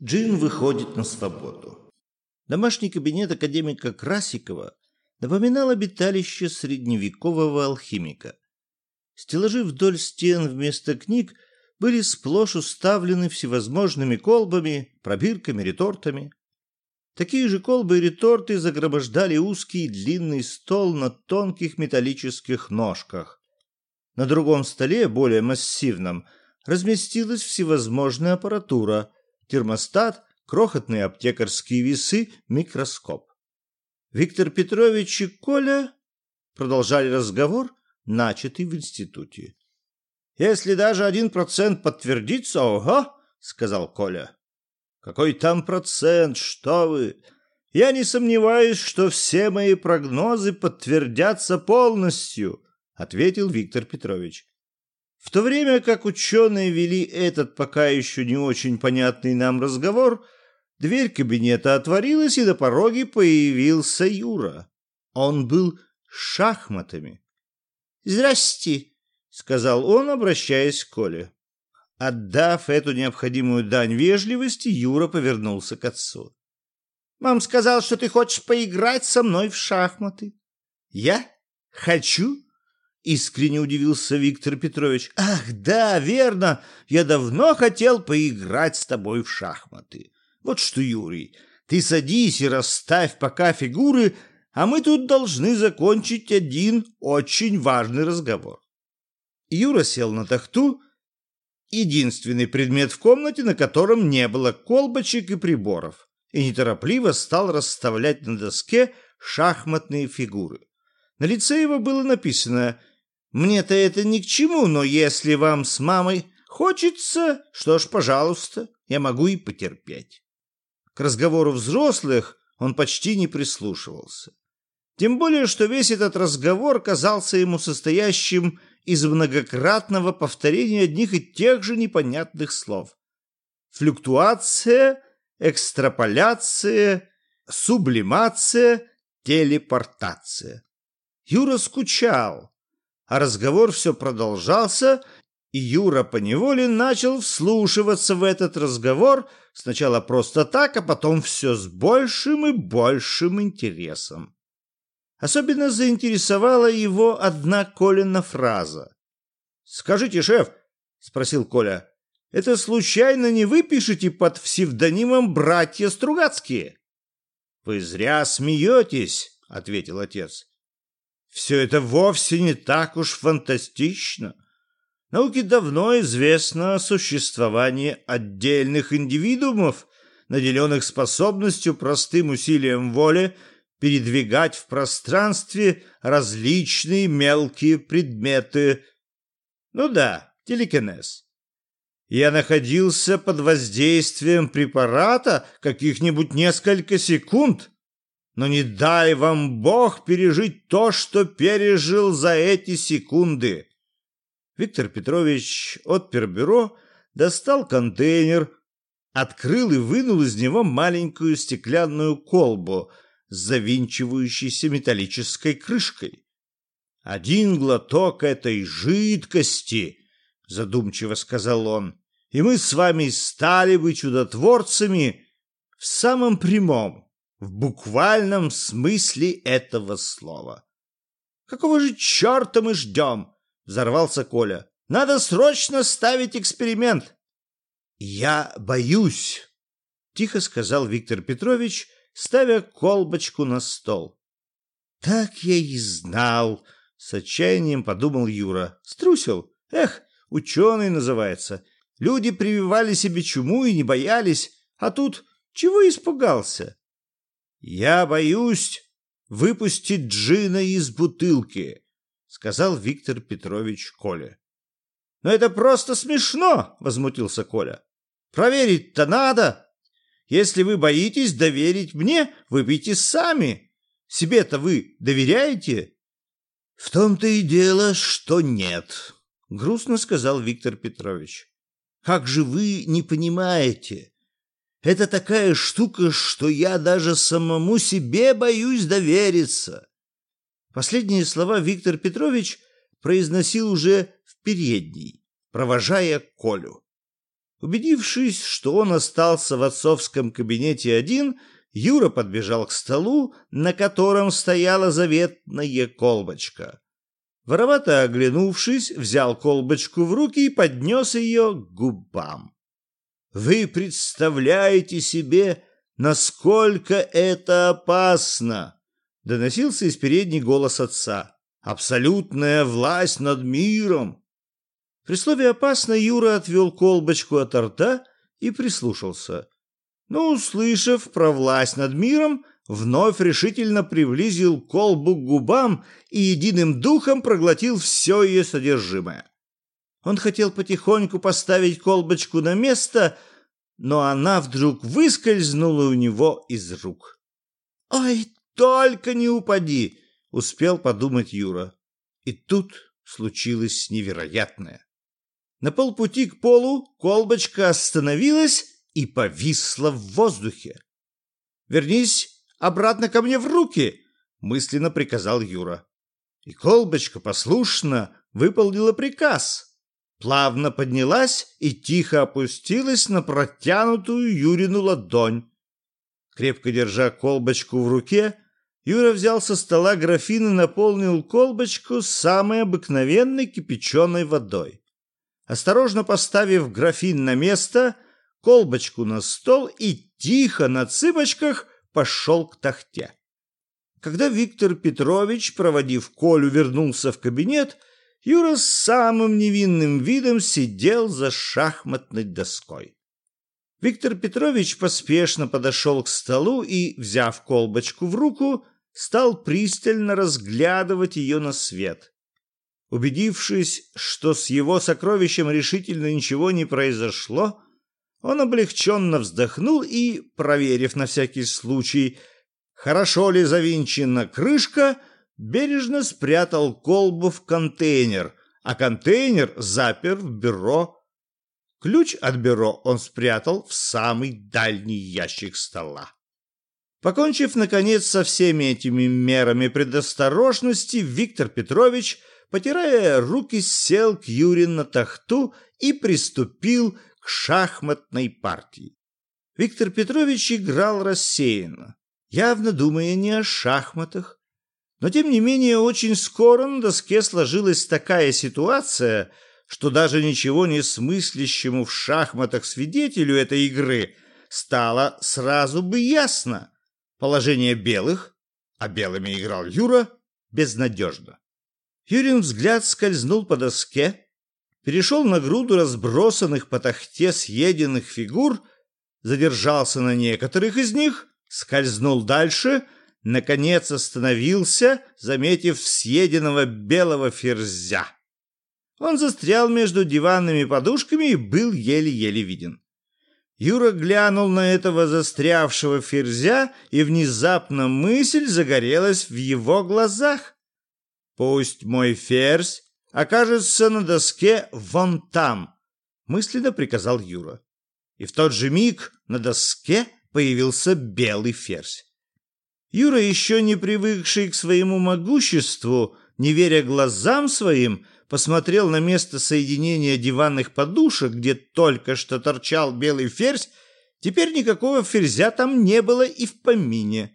Джин выходит на свободу. Домашний кабинет академика Красикова напоминал обиталище средневекового алхимика. Стеллажи вдоль стен вместо книг были сплошь уставлены всевозможными колбами, пробирками, ретортами. Такие же колбы и реторты загромождали узкий длинный стол на тонких металлических ножках. На другом столе, более массивном, разместилась всевозможная аппаратура: термостат, крохотные аптекарские весы, микроскоп. Виктор Петрович и Коля продолжали разговор, начатый в институте. «Если даже 1% подтвердится, ого!» — сказал Коля. «Какой там процент, что вы! Я не сомневаюсь, что все мои прогнозы подтвердятся полностью», — ответил Виктор Петрович. В то время как ученые вели этот пока еще не очень понятный нам разговор, дверь кабинета отворилась, и на пороге появился Юра. Он был с шахматами. «Здрасте», — сказал он, обращаясь к Коле. Отдав эту необходимую дань вежливости, Юра повернулся к отцу. «Мам сказал, что ты хочешь поиграть со мной в шахматы». «Я? Хочу?» — искренне удивился Виктор Петрович. «Ах, да, верно, я давно хотел поиграть с тобой в шахматы. Вот что, Юрий, ты садись и расставь пока фигуры, а мы тут должны закончить один очень важный разговор». Юра сел на тахту, единственный предмет в комнате, на котором не было колбочек и приборов, и неторопливо стал расставлять на доске шахматные фигуры. На лице его было написано: «Мне-то это ни к чему, но если вам с мамой хочется, что ж, пожалуйста, я могу и потерпеть». К разговору взрослых он почти не прислушивался. Тем более, что весь этот разговор казался ему состоящим из многократного повторения одних и тех же непонятных слов. Флюктуация, экстраполяция, сублимация, телепортация. Юра скучал, а разговор все продолжался, и Юра поневоле начал вслушиваться в этот разговор, сначала просто так, а потом все с большим и большим интересом. Особенно заинтересовала его одна Колина фраза. «Скажите, шеф, — спросил Коля, — это случайно не вы пишете под псевдонимом братья Стругацкие?» «Вы зря смеетесь, — ответил отец. Все это вовсе не так уж фантастично. Науке давно известно о существовании отдельных индивидуумов, наделенных способностью простым усилием воли передвигать в пространстве различные мелкие предметы. Ну да, телекинез. Я находился под воздействием препарата каких-нибудь несколько секунд, но не дай вам Бог пережить то, что пережил за эти секунды. Виктор Петрович отпер бюро, достал контейнер, открыл и вынул из него маленькую стеклянную колбу с завинчивающейся металлической крышкой. «Один глоток этой жидкости, — задумчиво сказал он, — и мы с вами стали бы чудотворцами в самом прямом, в буквальном смысле этого слова». «Какого же черта мы ждем?» — взорвался Коля. «Надо срочно ставить эксперимент». «Я боюсь», — тихо сказал Виктор Петрович, ставя колбочку на стол. «Так я и знал», — с отчаянием подумал Юра. «Струсил? Эх, ученый называется. Люди прививали себе чуму и не боялись, а тут чего испугался?» «Я боюсь выпустить джина из бутылки», — сказал Виктор Петрович Коле. «Но это просто смешно», — возмутился Коля. «Проверить-то надо. Если вы боитесь доверить мне, выпейте сами. Себе-то вы доверяете?» «В том-то и дело, что нет», — грустно сказал Виктор Петрович. «Как же вы не понимаете? Это такая штука, что я даже самому себе боюсь довериться». Последние слова Виктор Петрович произносил уже в передней, провожая Колю. Убедившись, что он остался в отцовском кабинете один, Юра подбежал к столу, на котором стояла заветная колбочка. Воровато оглянувшись, взял колбочку в руки и поднес ее к губам. «Вы представляете себе, насколько это опасно!» — доносился из передней голос отца. «Абсолютная власть над миром!» При слове «опасно» Юра отвел колбочку от рта и прислушался. Но, услышав про власть над миром, вновь решительно приблизил колбу к губам и единым духом проглотил все ее содержимое. Он хотел потихоньку поставить колбочку на место, но она вдруг выскользнула у него из рук. «Ой, только не упади!» — успел подумать Юра. И тут случилось невероятное. На полпути к полу колбочка остановилась и повисла в воздухе. «Вернись обратно ко мне в руки!» — мысленно приказал Юра. И колбочка послушно выполнила приказ. Плавно поднялась и тихо опустилась на протянутую Юрину ладонь. Крепко держа колбочку в руке, Юра взял со стола графин и наполнил колбочку самой обыкновенной кипяченой водой. Осторожно поставив графин на место, колбочку на стол и тихо на цыпочках пошел к тахте. Когда Виктор Петрович, проводив Колю, вернулся в кабинет, Юра с самым невинным видом сидел за шахматной доской. Виктор Петрович поспешно подошел к столу и, взяв колбочку в руку, стал пристально разглядывать ее на свет. Убедившись, что с его сокровищем решительно ничего не произошло, он облегченно вздохнул и, проверив на всякий случай, хорошо ли завинчена крышка, бережно спрятал колбу в контейнер, а контейнер запер в бюро. Ключ от бюро он спрятал в самый дальний ящик стола. Покончив, наконец, со всеми этими мерами предосторожности, Виктор Петрович, потирая руки, сел к Юре на тахту и приступил к шахматной партии. Виктор Петрович играл рассеянно, явно думая не о шахматах. Но, тем не менее, очень скоро на доске сложилась такая ситуация, что даже ничего не смыслящему в шахматах свидетелю этой игры стало сразу бы ясно. Положение белых, а белыми играл Юра, безнадежно. Юрин взгляд скользнул по доске, перешел на груду разбросанных по тахте съеденных фигур, задержался на некоторых из них, скользнул дальше, наконец остановился, заметив съеденного белого ферзя. Он застрял между диванными подушками и был еле-еле виден. Юра глянул на этого застрявшего ферзя, и внезапно мысль загорелась в его глазах. «Пусть мой ферзь окажется на доске вон там», — мысленно приказал Юра. И в тот же миг на доске появился белый ферзь. Юра, еще не привыкший к своему могуществу, не веря глазам своим, посмотрел на место соединения диванных подушек, где только что торчал белый ферзь. Теперь никакого ферзя там не было и в помине.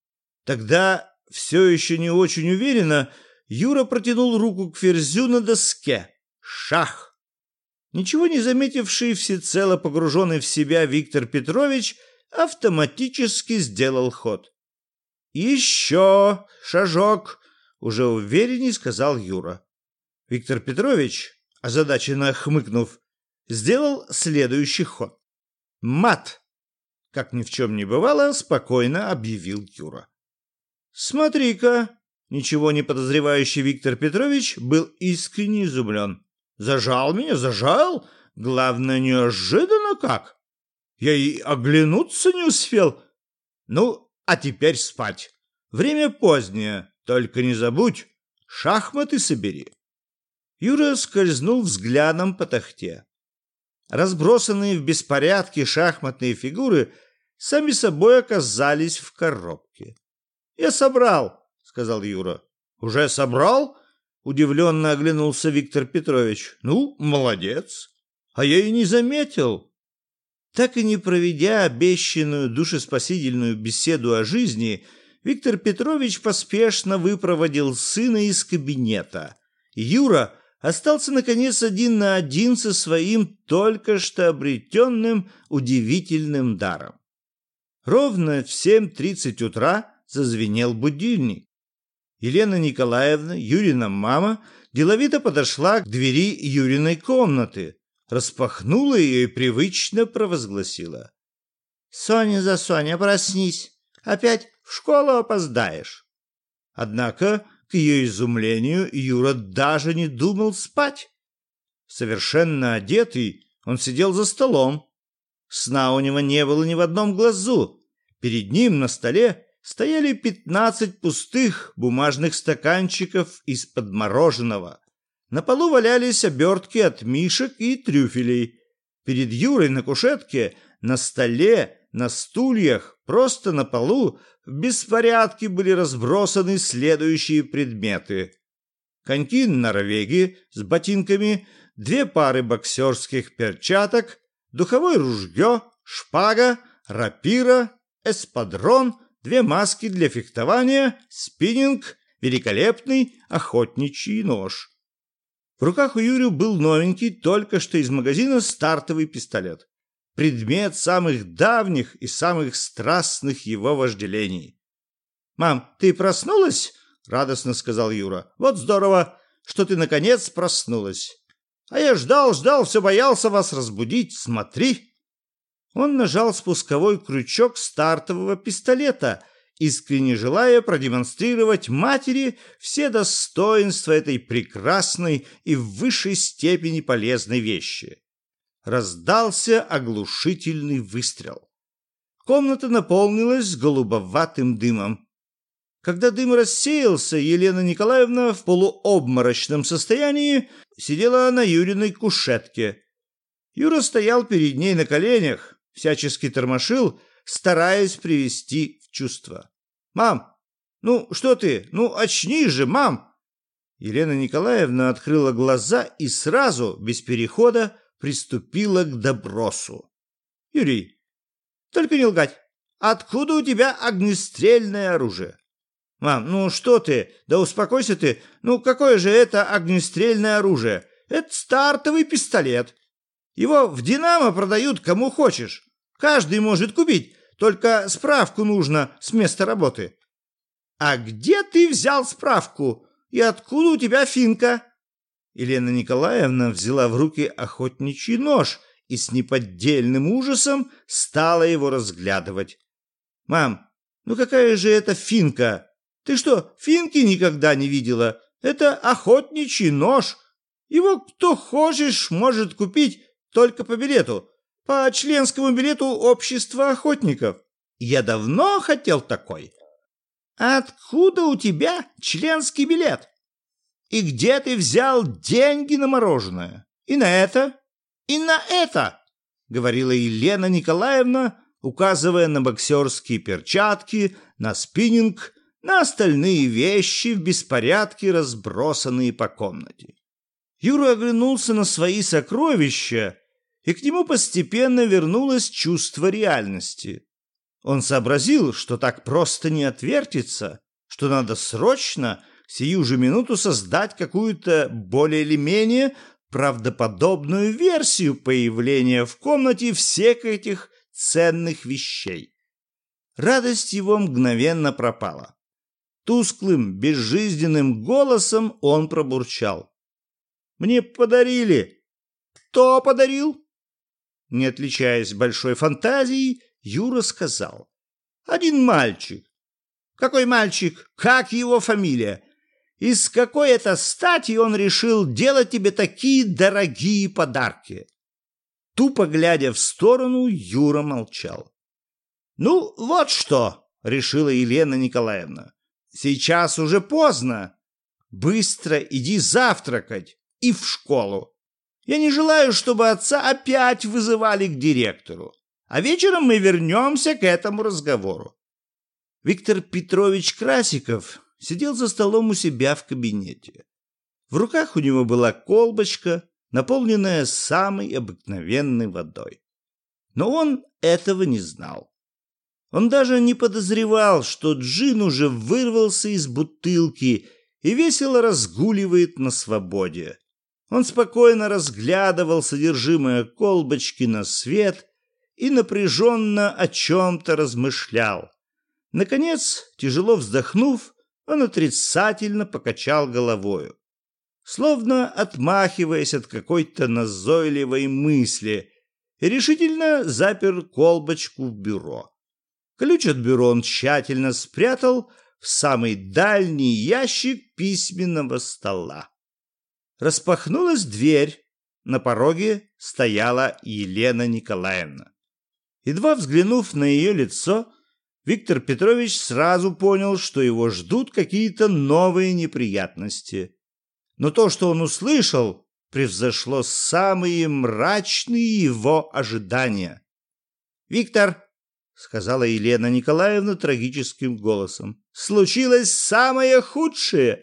Тогда, все еще не очень уверенно, Юра протянул руку к ферзю на доске. Шах! Ничего не заметивший, всецело погруженный в себя Виктор Петрович автоматически сделал ход. «Еще шажок!» — уже уверенней сказал Юра. Виктор Петрович, озадаченно хмыкнув, сделал следующий ход. «Мат!» — как ни в чем не бывало, спокойно объявил Юра. «Смотри-ка!» — ничего не подозревающий Виктор Петрович был искренне изумлен. «Зажал меня, зажал! Главное, неожиданно как! Я и оглянуться не успел. Ну, а теперь спать. Время позднее, только не забудь, шахматы собери». Юра скользнул взглядом по тахте. Разбросанные в беспорядке шахматные фигуры сами собой оказались в коробке. «Я собрал», — сказал Юра. «Уже собрал?» — удивленно оглянулся Виктор Петрович. «Ну, молодец. А я и не заметил. Так и не проведя обещанную душеспасительную беседу о жизни, Виктор Петрович поспешно выпроводил сына из кабинета. Юра остался, наконец, один на один со своим только что обретенным удивительным даром. Ровно в 7:30 утра зазвенел будильник. Елена Николаевна, Юрина мама, деловито подошла к двери Юриной комнаты, распахнула ее и привычно провозгласила: «Соня за Соня, проснись, опять в школу опоздаешь». Однако, к ее изумлению, Юра даже не думал спать. Совершенно одетый, он сидел за столом. Сна у него не было ни в одном глазу. Перед ним на столе стояли 15 пустых бумажных стаканчиков из-под мороженого. На полу валялись обертки от мишек и трюфелей. Перед Юрой на кушетке, на столе, на стульях, просто на полу в беспорядке были разбросаны следующие предметы: коньки норвеги с ботинками, 2 пары боксерских перчаток, духовое ружье, шпага, рапира, эспадрон, 2 маски для фехтования, спиннинг, великолепный охотничий нож. В руках у Юры был новенький, только что из магазина, стартовый пистолет. Предмет самых давних и самых страстных его вожделений. «Мам, ты проснулась?» — радостно сказал Юра. «Вот здорово, что ты наконец проснулась. А я ждал, все боялся вас разбудить. Смотри!» Он нажал спусковой крючок стартового пистолета, искренне желая продемонстрировать матери все достоинства этой прекрасной и в высшей степени полезной вещи. Раздался оглушительный выстрел. Комната наполнилась голубоватым дымом. Когда дым рассеялся, Елена Николаевна в полуобморочном состоянии сидела на Юриной кушетке. Юра стоял перед ней на коленях, всячески тормошил, стараясь привести в чувство. «Мам, ну что ты? Ну очнись же, мам!» Елена Николаевна открыла глаза и сразу, без перехода, приступила к допросу. «Юрий, только не лгать. Откуда у тебя огнестрельное оружие?» «Мам, ну что ты? Да успокойся ты. Ну какое же это огнестрельное оружие? Это стартовый пистолет. Его в «Динамо» продают кому хочешь. Каждый может купить, только справку нужно с места работы». «А где ты взял справку? И откуда у тебя финка?» Елена Николаевна взяла в руки охотничий нож и с неподдельным ужасом стала его разглядывать. «Мам, ну какая же это финка? Ты что, финки никогда не видела? Это охотничий нож. Его кто хочешь может купить только по билету, по членскому билету общества охотников. Я давно хотел такой». «Откуда у тебя членский билет? И где ты взял деньги на мороженое? И на это, и на это», — говорила Елена Николаевна, указывая на боксерские перчатки, на спиннинг, на остальные вещи в беспорядке, разбросанные по комнате. Юра оглянулся на свои сокровища, и к нему постепенно вернулось чувство реальности. Он сообразил, что так просто не отвертится, что надо срочно, сию же минуту, создать какую-то более или менее правдоподобную версию появления в комнате всех этих ценных вещей. Радость его мгновенно пропала. Тусклым, безжизненным голосом он пробурчал: «Мне подарили». «Кто подарил?» Не отличаясь большой фантазией, Юра сказал: «Один мальчик». «Какой мальчик? Как его фамилия? И с какой это стати он решил делать тебе такие дорогие подарки?» Тупо глядя в сторону, Юра молчал. «Ну, вот что», — решила Елена Николаевна. «Сейчас уже поздно. Быстро иди завтракать и в школу. Я не желаю, чтобы отца опять вызывали к директору. А вечером мы вернемся к этому разговору». Виктор Петрович Красиков сидел за столом у себя в кабинете. В руках у него была колбочка, наполненная самой обыкновенной водой. Но он этого не знал. Он даже не подозревал, что джин уже вырвался из бутылки и весело разгуливает на свободе. Он спокойно разглядывал содержимое колбочки на свет и напряженно о чем-то размышлял. Наконец, тяжело вздохнув, он отрицательно покачал головою, словно отмахиваясь от какой-то назойливой мысли, и решительно запер колбочку в бюро. Ключ от бюро он тщательно спрятал в самый дальний ящик письменного стола. Распахнулась дверь. На пороге стояла Елена Николаевна. Едва взглянув на ее лицо, Виктор Петрович сразу понял, что его ждут какие-то новые неприятности. Но то, что он услышал, превзошло самые мрачные его ожидания. «Виктор», — сказала Елена Николаевна трагическим голосом, — «случилось самое худшее.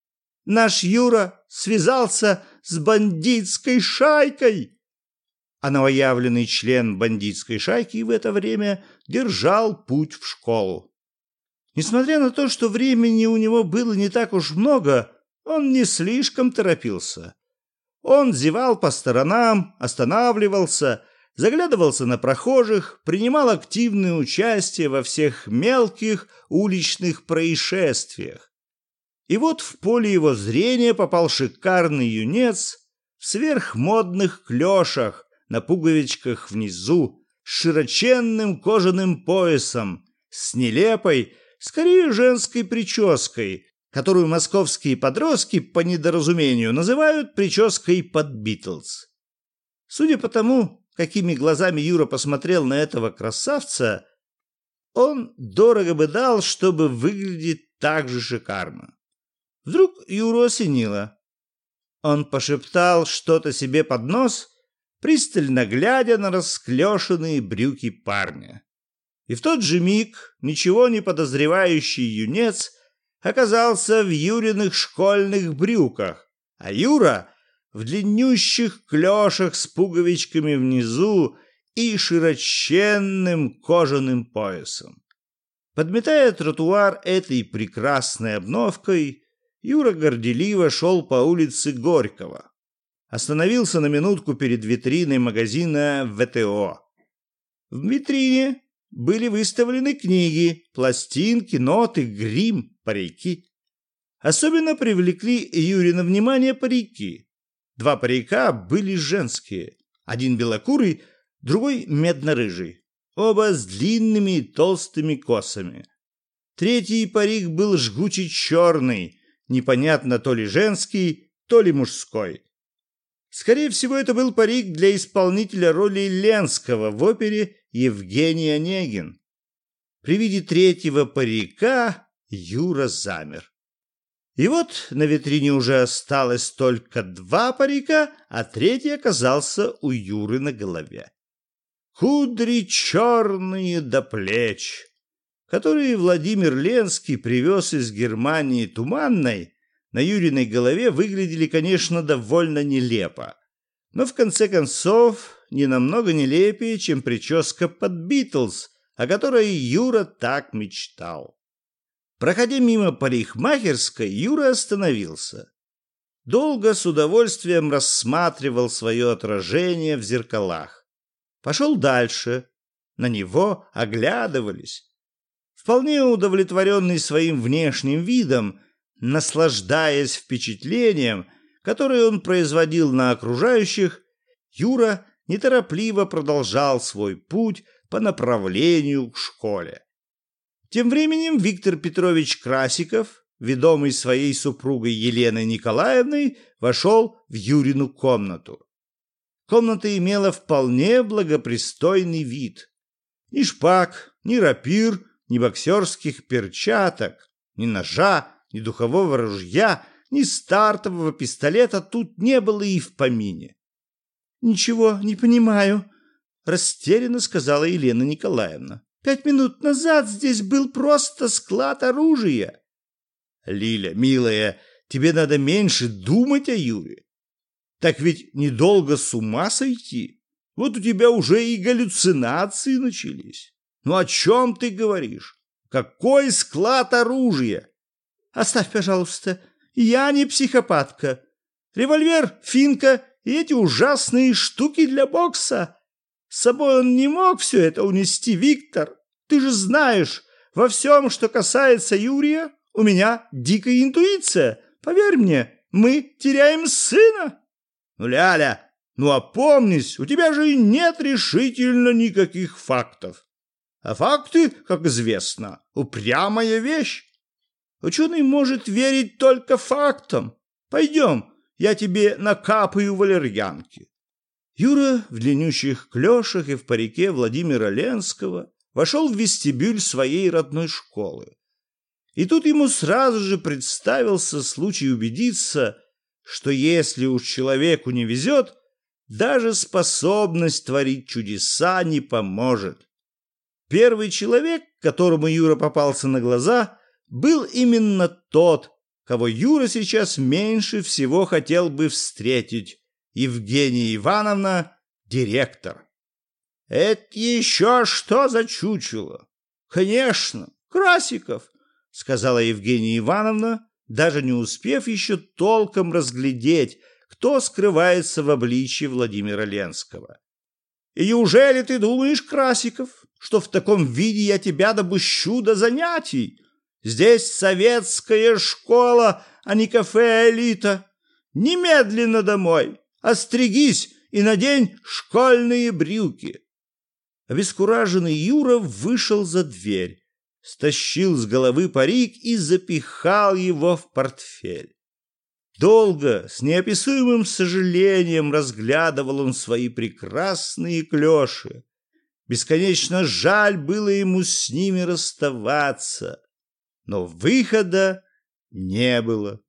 Наш Юра связался с бандитской шайкой». А новоявленный член бандитской шайки в это время держал путь в школу. Несмотря на то, что времени у него было не так уж много, он не слишком торопился. Он зевал по сторонам, останавливался, заглядывался на прохожих, принимал активное участие во всех мелких уличных происшествиях. И вот в поле его зрения попал шикарный юнец в сверхмодных клешах, на пуговичках внизу, с широченным кожаным поясом, с нелепой, скорее женской прической, которую московские подростки по недоразумению называют прической под Битлз. Судя по тому, какими глазами Юра посмотрел на этого красавца, он дорого бы дал, чтобы выглядеть так же шикарно. Вдруг Юру осенило. Он пошептал что-то себе под нос, пристально глядя на расклешенные брюки парня. И в тот же миг ничего не подозревающий юнец оказался в Юриных школьных брюках, а Юра в длиннющих клешах с пуговичками внизу и широченным кожаным поясом. Подметая тротуар этой прекрасной обновкой, Юра горделиво шел по улице Горького. Остановился на минутку перед витриной магазина ВТО. В витрине были выставлены книги, пластинки, ноты, грим, парики. Особенно привлекли Юрина внимание парики. 2 парика были женские. Один белокурый, другой медно-рыжий. Оба с длинными и толстыми косами. Третий парик был жгучий черный, непонятно то ли женский, то ли мужской. Скорее всего, это был парик для исполнителя роли Ленского в опере «Евгений Онегин». При виде третьего парика Юра замер. И вот на витрине уже осталось только 2 парика, а третий оказался у Юры на голове. Кудри черные до плеч, которые Владимир Ленский привез из Германии туманной, на Юриной голове выглядели, конечно, довольно нелепо, но в конце концов не намного нелепее, чем прическа под Битлз, о которой Юра так мечтал. Проходя мимо парикмахерской, Юра остановился. Долго с удовольствием рассматривал свое отражение в зеркалах. Пошел дальше. На него оглядывались. Вполне удовлетворенный своим внешним видом, наслаждаясь впечатлением, которое он производил на окружающих, Юра неторопливо продолжал свой путь по направлению к школе. Тем временем Виктор Петрович Красиков, ведомый своей супругой Еленой Николаевной, вошел в Юрину комнату. Комната имела вполне благопристойный вид. Ни шпаг, ни рапир, ни боксерских перчаток, ни ножа, ни духового ружья, ни стартового пистолета тут не было и в помине. «Ничего не понимаю», — растерянно сказала Елена Николаевна. 5 минут назад здесь был просто склад оружия». «Лиля, милая, тебе надо меньше думать о Юре. Так ведь недолго с ума сойти. Вот у тебя уже и галлюцинации начались. Ну о чем ты говоришь? Какой склад оружия? Оставь, пожалуйста, я не психопатка. Револьвер, финка и эти ужасные штуки для бокса. С собой он не мог все это унести, Виктор. Ты же знаешь, во всем, что касается Юрия, у меня дикая интуиция. Поверь мне, мы теряем сына. Ну, Ляля, ну опомнись, у тебя же нет решительно никаких фактов. А факты, как известно, упрямая вещь. Ученый может верить только фактам. Пойдем, я тебе накапаю валерьянки. Юра в длиннющих клешах и в парике Владимира Ленского вошел в вестибюль своей родной школы. И тут ему сразу же представился случай убедиться, что если уж человеку не везет, даже способность творить чудеса не поможет. Первый человек, которому Юра попался на глаза, был именно тот, кого Юра сейчас меньше всего хотел бы встретить. Евгения Ивановна, директор. «Это еще что за чучело?» «Конечно, Красиков», — сказала Евгения Ивановна, даже не успев еще толком разглядеть, кто скрывается в обличье Владимира Ленского. «И неужели ты думаешь, Красиков, что в таком виде я тебя допущу до занятий? Здесь советская школа, а не кафе «Элита». Немедленно домой, остригись и надень школьные брюки». Обескураженный Юра вышел за дверь, стащил с головы парик и запихал его в портфель. Долго, с неописуемым сожалением разглядывал он свои прекрасные клеши. Бесконечно жаль было ему с ними расставаться, но выхода не было.